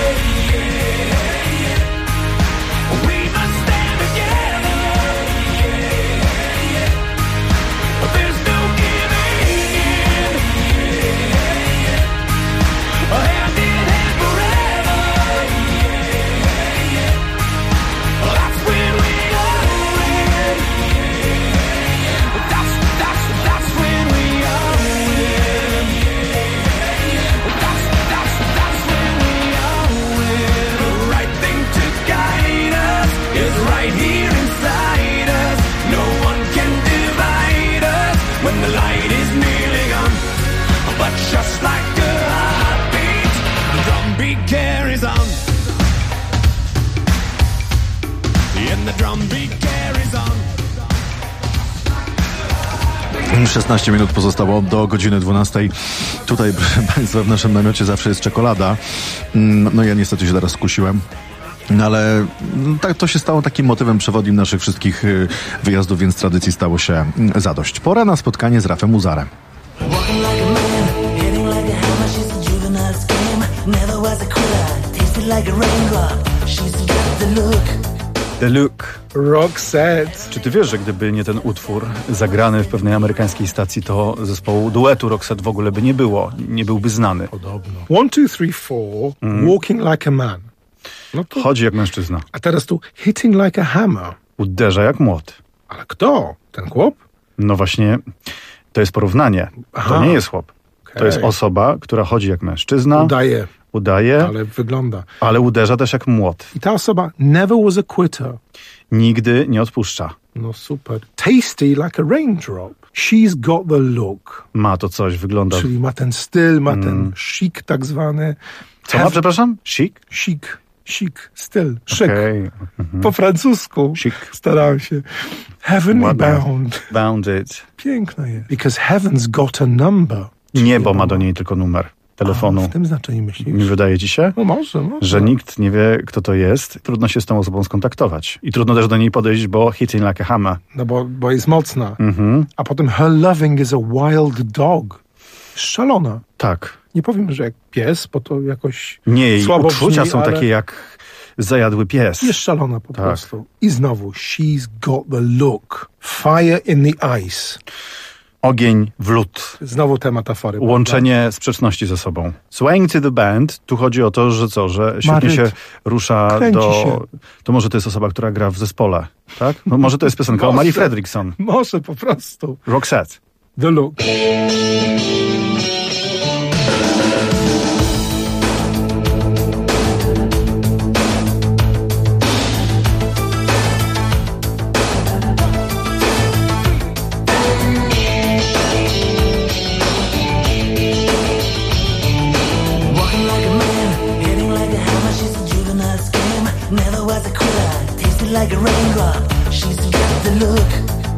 We must stand together. There's no giving in. Hand in hand forever. That's when we all win. That's when we all win. That's when we all win. The right thing to guide us is right here inside us. No one can divide us when the light is nearly gone. But just like a heartbeat, the drumbeat carries on. And the drumbeat carries on. 16 minut pozostało do godziny 12. Tutaj, proszę Państwa, w naszym namiocie zawsze jest czekolada. No ja niestety się teraz skusiłem. No ale tak, to się stało takim motywem przewodnim naszych wszystkich wyjazdów, więc tradycji stało się zadość. Pora na spotkanie z Rafem Uzarem. Walking like a man, hitting like a hammer. She's a juvenile scam. Never was a quitter, tasted like a raindrop. She's got the look. The Look. Roxette. Czy ty wiesz, że gdyby nie ten utwór zagrany w pewnej amerykańskiej stacji, to zespołu duetu Roxette w ogóle by nie było, nie byłby znany? Podobno. 1, 2, 3, 4, Walking like a man. No to... Chodzi jak mężczyzna. A teraz tu Hitting like a hammer. Uderza jak młot. Ale kto? Ten chłop? No właśnie, to jest porównanie. Aha. To nie jest chłop. To jest osoba, która chodzi jak mężczyzna. Udaje. Ale uderza też jak młot. I ta osoba never was a quitter. Nigdy nie odpuszcza. No super. Tasty like a raindrop. She's got the look. Ma to coś, wygląda. Czyli ma ten styl, ma ten chic tak zwany. Co ma, przepraszam? Chic? Chic, styl, szyk. Okay. Po francusku. Chic. Starałem się. Heavenly bound. Bounded. Piękne jest. Because heaven's got a number. Niebo ma do niej tylko numer telefonu. W tym znaczeniu myślisz? Nie wydaje ci się? No może. Że nikt nie wie, kto to jest. Trudno się z tą osobą skontaktować. I trudno też do niej podejść, bo hitting like a hammer. No bo jest mocna. A potem her loving is a wild dog. Szalona. Tak. Nie powiem, że jak pies, bo to jakoś nie, jej słabo uczucia brzmi, są takie jak zajadły pies. Jest szalona po prostu. I znowu, she's got the look. Fire in the ice. Ogień w lód. Znowu te metafory. Łączenie sprzeczności ze sobą. Swaying to the band, tu chodzi o to, że że świetnie się rusza to może to jest osoba, która gra w zespole, tak? No może to jest piosenka o Marii Fredriksson. Może po prostu. Roxette. The look. Like a raindrop, she's got the look.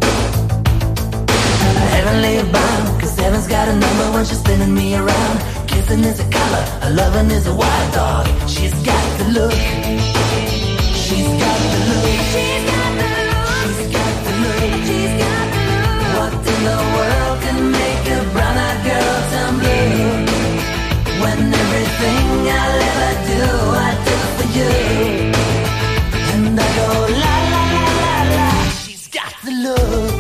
Heavenly bound, cause heaven's got a number when she's spinning me around. Kissing is a color, a loving is a wild dog. She's got the look. She's got the look. She's got the look. She's got the look. She's got the look. What in the world can make a brown-eyed girl turn blue? When everything I'll ever do, I do for you. And I go la la la la la. She's got the look.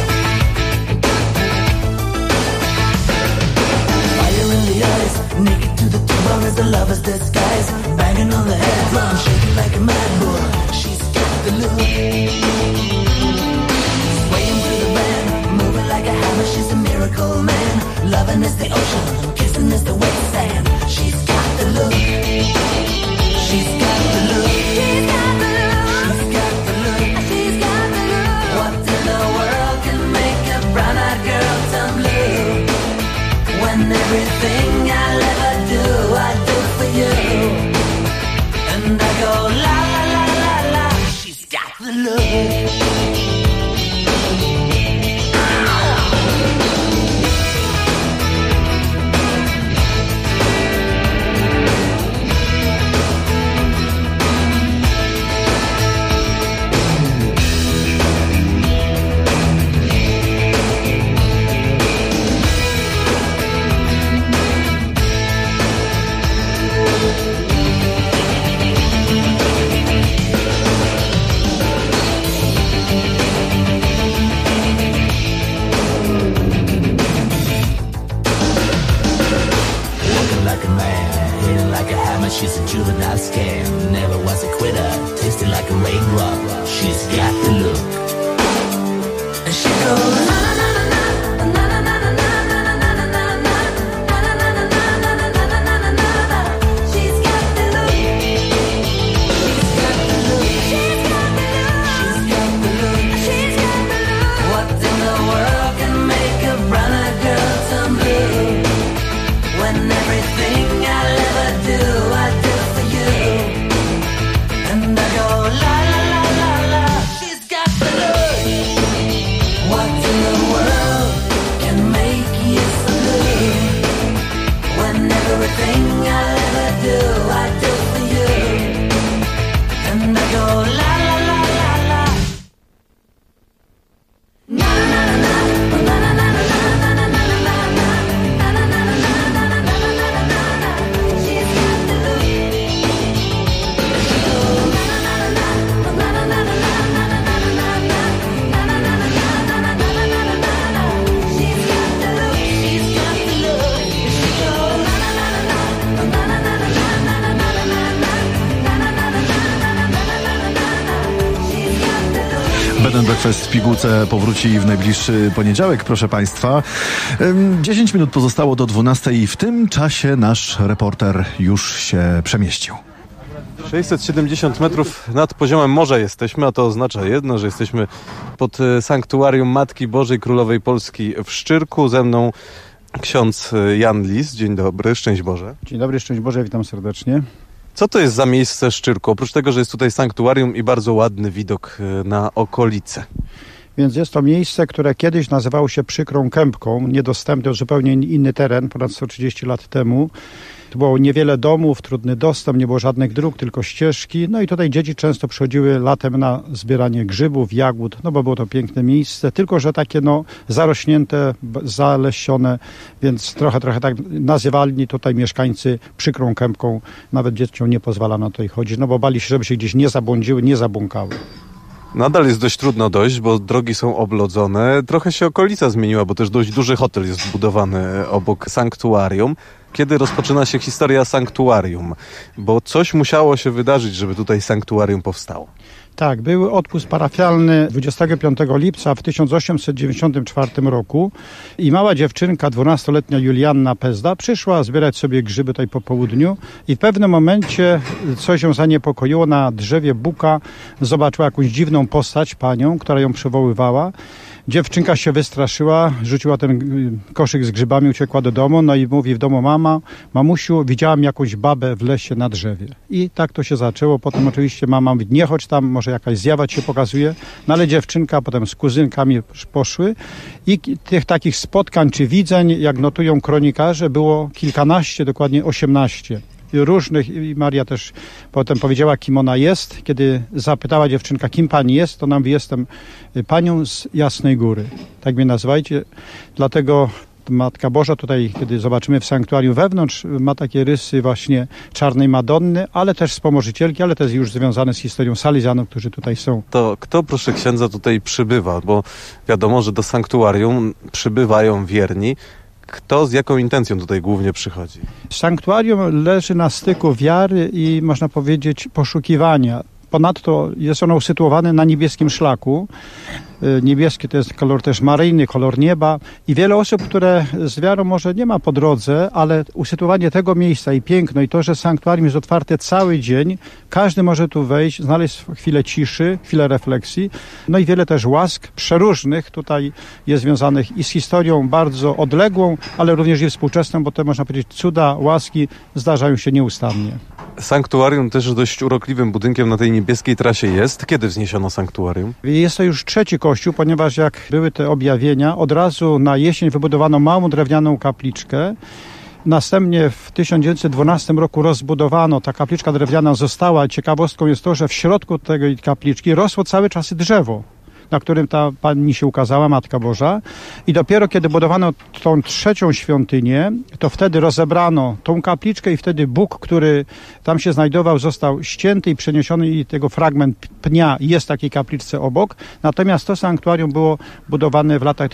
Fire in the eyes, naked to the bone as the lover's disguise. Banging on the head drum, shaking like a mad bull. She's got the look. Swaying through the band, moving like a hammer. She's a miracle man. Loving is the ocean, kissing is the wet sand. She's got the look. She's got the look. She's got the look. Everything I'll ever do, I do for you. And I go la la la la la. She's got the look. She's a juvenile scam, never was a quitter, tasted like a raindrop. She's got the look. And she goes na na na na na na na na na na na na na. She's got the look. She's got the look. She's got the look. She's got the look. She's got the look. What in the world can make a brown-eyed girl turn blue? When everything I'll ever do, I do for you. And I go la la la la la. She's Bed & Breakfast w pigułce powróci w najbliższy poniedziałek, proszę Państwa. 10 minut pozostało do 12 i w tym czasie nasz reporter już się przemieścił. 670 metrów nad poziomem morza jesteśmy, a to oznacza jedno, że jesteśmy pod sanktuarium Matki Bożej Królowej Polski w Szczyrku. Ze mną ksiądz Jan Lis. Dzień dobry, szczęść Boże. Dzień dobry, szczęść Boże, witam serdecznie. Co to jest za miejsce Szczyrku? Oprócz tego, że jest tutaj sanktuarium i bardzo ładny widok na okolice. Więc jest to miejsce, które kiedyś nazywało się Przykrą Kępką, niedostępny, zupełnie inny teren, ponad 130 lat temu. Tu było niewiele domów, trudny dostęp, nie było żadnych dróg, tylko ścieżki. No i tutaj dzieci często przychodziły latem na zbieranie grzybów, jagód, no bo było to piękne miejsce, tylko że takie zarośnięte, zalesione, więc trochę tak nazywali tutaj mieszkańcy Przykrą Kępką. Nawet dzieciom nie pozwalano tutaj chodzić, no bo bali się, żeby się gdzieś nie zabłądziły, nie zabłąkały. Nadal jest dość trudno dojść, bo drogi są oblodzone. Trochę się okolica zmieniła, bo też dość duży hotel jest zbudowany obok sanktuarium. Kiedy rozpoczyna się historia sanktuarium? Bo coś musiało się wydarzyć, żeby tutaj sanktuarium powstało. Tak, był odpust parafialny 25 lipca w 1894 roku i mała dziewczynka, 12-letnia Julianna Pezda, przyszła zbierać sobie grzyby tutaj po południu i w pewnym momencie coś ją zaniepokoiło. Na drzewie buka zobaczyła jakąś dziwną postać, panią, która ją przywoływała. Dziewczynka się wystraszyła, rzuciła ten koszyk z grzybami, uciekła do domu, no i mówi w domu: mamusiu, widziałam jakąś babę w lesie na drzewie. I tak to się zaczęło. Potem oczywiście mama mówi: nie chodź tam, może jakaś zjawa ci się pokazuje. No ale dziewczynka potem z kuzynkami poszły i tych takich spotkań czy widzeń, jak notują kronikarze, było kilkanaście, dokładnie 18. Różnych, i Maria też potem powiedziała, kim ona jest. Kiedy zapytała dziewczynka, kim pani jest, to nam mówi: jestem panią z Jasnej Góry. Tak mnie nazywajcie. Dlatego Matka Boża tutaj, kiedy zobaczymy w sanktuarium wewnątrz, ma takie rysy właśnie czarnej Madonny, ale też wspomożycielki, ale to jest już związane z historią salezjanów, którzy tutaj są. To kto, proszę księdza, tutaj przybywa? Bo wiadomo, że do sanktuarium przybywają wierni. Kto z jaką intencją tutaj głównie przychodzi? Sanktuarium leży na styku wiary i, można powiedzieć, poszukiwania. Ponadto jest ono usytuowane na niebieskim szlaku. Niebieski to jest kolor też maryjny, kolor nieba i wiele osób, które z wiarą może nie ma po drodze, ale usytuowanie tego miejsca i piękno i to, że sanktuarium jest otwarte cały dzień, każdy może tu wejść, znaleźć chwilę ciszy, chwilę refleksji, no i wiele też łask przeróżnych tutaj jest związanych i z historią bardzo odległą, ale również i współczesną, bo te, można powiedzieć, cuda, łaski zdarzają się nieustannie. Sanktuarium też dość urokliwym budynkiem na tej niebieskiej trasie jest. Kiedy wzniesiono sanktuarium? Jest to już trzeci kościół, ponieważ jak były te objawienia, od razu na jesień wybudowano małą drewnianą kapliczkę. Następnie w 1912 roku rozbudowano, ta kapliczka drewniana została. Ciekawostką jest to, że w środku tej kapliczki rosło cały czas drzewo, na którym ta pani się ukazała, Matka Boża. I dopiero kiedy budowano tą trzecią świątynię, to wtedy rozebrano tą kapliczkę i wtedy Bóg, który tam się znajdował, został ścięty i przeniesiony i tego fragment pnia jest w takiej kapliczce obok. Natomiast to sanktuarium było budowane w latach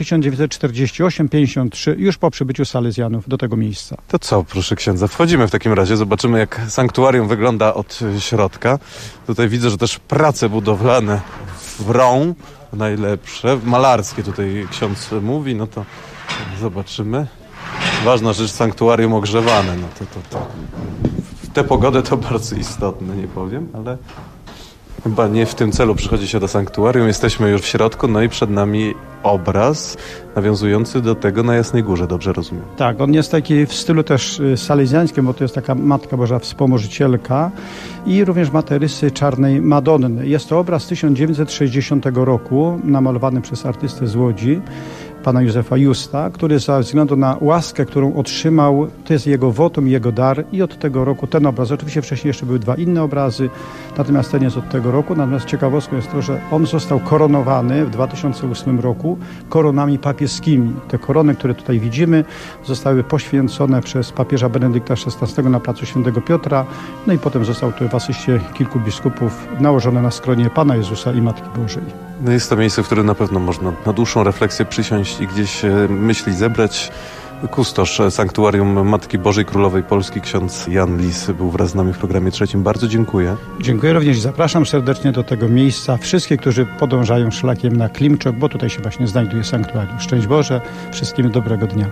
1948-53 już po przybyciu salezjanów do tego miejsca. To co, proszę księdza, wchodzimy w takim razie, zobaczymy, jak sanktuarium wygląda od środka. Tutaj widzę, że też prace budowlane wrą, najlepsze, malarskie tutaj ksiądz mówi, no to zobaczymy. Ważna rzecz, sanktuarium ogrzewane, no to w tę pogodę to bardzo istotne, nie powiem, ale chyba nie w tym celu przychodzi się do sanktuarium. Jesteśmy już w środku, no i przed nami obraz nawiązujący do tego na Jasnej Górze, dobrze rozumiem? Tak, on jest taki w stylu też salezjańskim, bo to jest taka Matka Boża wspomożycielka i również ma te rysy czarnej Madonny. Jest to obraz 1960 roku, namalowany przez artystę z Łodzi, pana Józefa Justa, który ze względu na łaskę, którą otrzymał, to jest jego wotum, jego dar i od tego roku ten obraz, oczywiście wcześniej jeszcze były dwa inne obrazy, natomiast ten jest od tego roku. Natomiast ciekawostką jest to, że on został koronowany w 2008 roku koronami papieskimi. Te korony, które tutaj widzimy, zostały poświęcone przez papieża Benedykta XVI na placu Świętego Piotra, no i potem został tu w asyście kilku biskupów nałożone na skronie Pana Jezusa i Matki Bożej. No jest to miejsce, w którym na pewno można na dłuższą refleksję przysiąść i gdzieś myśli zebrać. kustosz Sanktuarium Matki Bożej Królowej Polski, ksiądz Jan Lis, był wraz z nami w programie trzecim. Bardzo dziękuję. Dziękuję również i zapraszam serdecznie do tego miejsca wszystkich, którzy podążają szlakiem na Klimczok, bo tutaj się właśnie znajduje sanktuarium. Szczęść Boże, wszystkim dobrego dnia.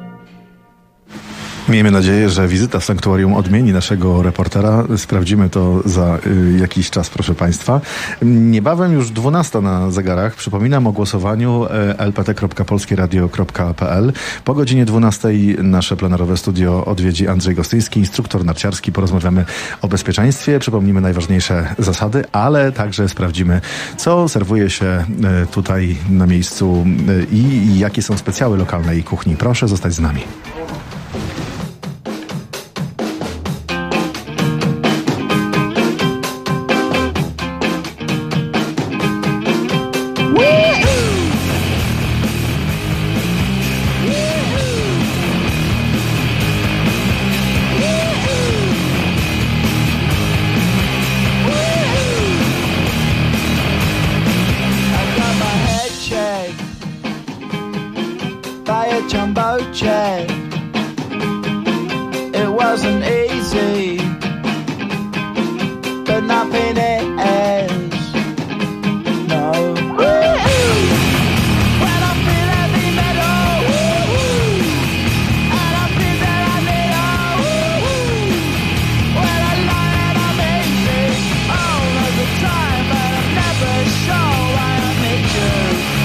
Miejmy nadzieję, że wizyta w sanktuarium odmieni naszego reportera. Sprawdzimy to za jakiś czas, proszę Państwa. Niebawem już 12 na zegarach. Przypominam o głosowaniu lpt.polskieradio.pl. Po godzinie 12 nasze plenerowe studio odwiedzi Andrzej Gostyński, instruktor narciarski. Porozmawiamy o bezpieczeństwie, przypomnimy najważniejsze zasady, ale także sprawdzimy, co serwuje się tutaj na miejscu i jakie są specjały lokalnej kuchni. Proszę zostać z nami. Jumbo jet. It wasn't easy, but nothing is. No. When I feel heavy metal, and I feel that I need when I lie and I'm easy all of the time, but I'm never sure why I need you.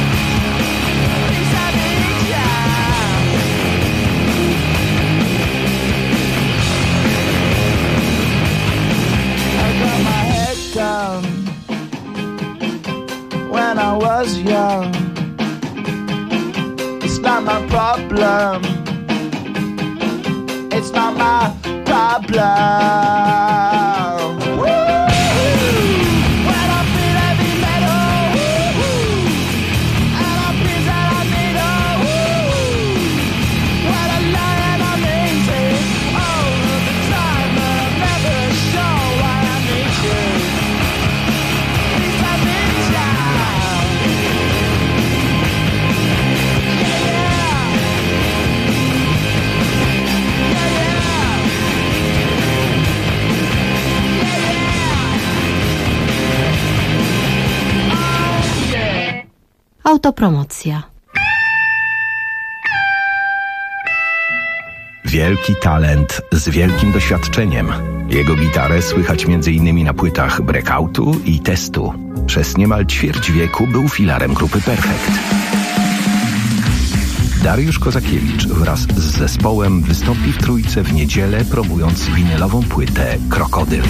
Down when I was young. It's not my problem. It's not my problem. When I feel heavy metal, and I feel that I need when I lie and I'm easy all of the time, but I'm never sure why I need you. Autopromocja. Wielki talent z wielkim doświadczeniem. Jego gitarę słychać m.in. na płytach Breakoutu i Testu. Przez niemal ćwierć wieku był filarem grupy Perfekt. Dariusz Kozakiewicz wraz z zespołem wystąpi w Trójce w niedzielę, promując winylową płytę Krokodyl.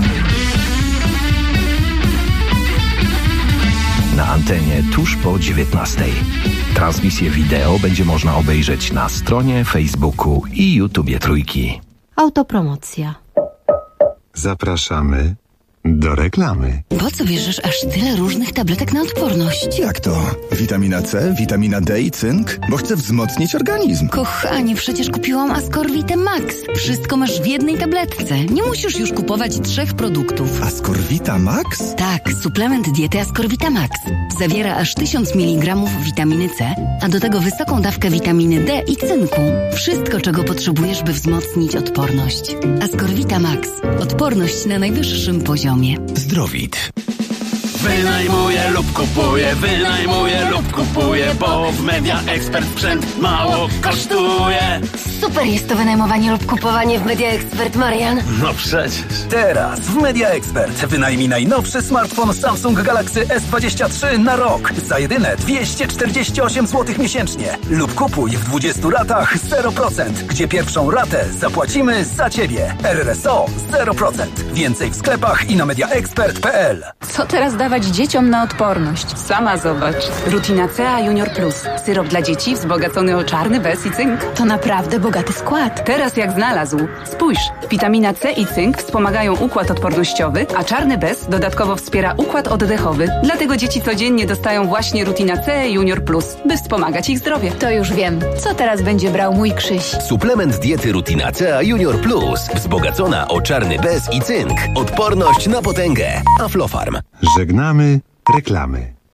Na antenie tuż po 19:00. Transmisję wideo będzie można obejrzeć na stronie, Facebooku i YouTubie Trójki. Autopromocja. Zapraszamy do reklamy. Po co bierzesz aż tyle różnych tabletek na odporność? Jak to? Witamina C, witamina D i cynk? Bo chcę wzmocnić organizm. Kochanie, przecież kupiłam Ascorvite Max. Wszystko masz w jednej tabletce. Nie musisz już kupować 3 produktów. Ascorvita Max? Tak, suplement diety Ascorvita Max. Zawiera aż 1000 mg witaminy C, a do tego wysoką dawkę witaminy D i cynku. Wszystko, czego potrzebujesz, by wzmocnić odporność. Ascorvita Max. Odporność na najwyższym poziomie. Zdrowit. Wynajmuję lub kupuję, bo w Media Expert sprzęt mało kosztuje. Super jest to wynajmowanie lub kupowanie w Media Expert, Marian. No przecież. Teraz w Media Expert wynajmij najnowszy smartfon Samsung Galaxy S23 na rok za jedyne 248 zł miesięcznie. Lub kupuj w 20 ratach 0%, gdzie pierwszą ratę zapłacimy za Ciebie. RRSO 0%. Więcej w sklepach i na mediaexpert.pl. Co teraz dawać dzieciom na odporność? Sama zobacz. Rutina C Junior Plus. Syrop dla dzieci wzbogacony o czarny bez i cynk. To naprawdę bogaty skład. Teraz jak znalazł. Spójrz, witamina C i cynk wspomagają układ odpornościowy, a czarny bez dodatkowo wspiera układ oddechowy. Dlatego dzieci codziennie dostają właśnie Rutina C Junior Plus, by wspomagać ich zdrowie. To już wiem. Co teraz będzie brał mój Krzyś? Suplement diety Rutina C Junior Plus. Wzbogacona o czarny bez i cynk. Odporność na potęgę. Aflofarm. Żegnamy reklamy.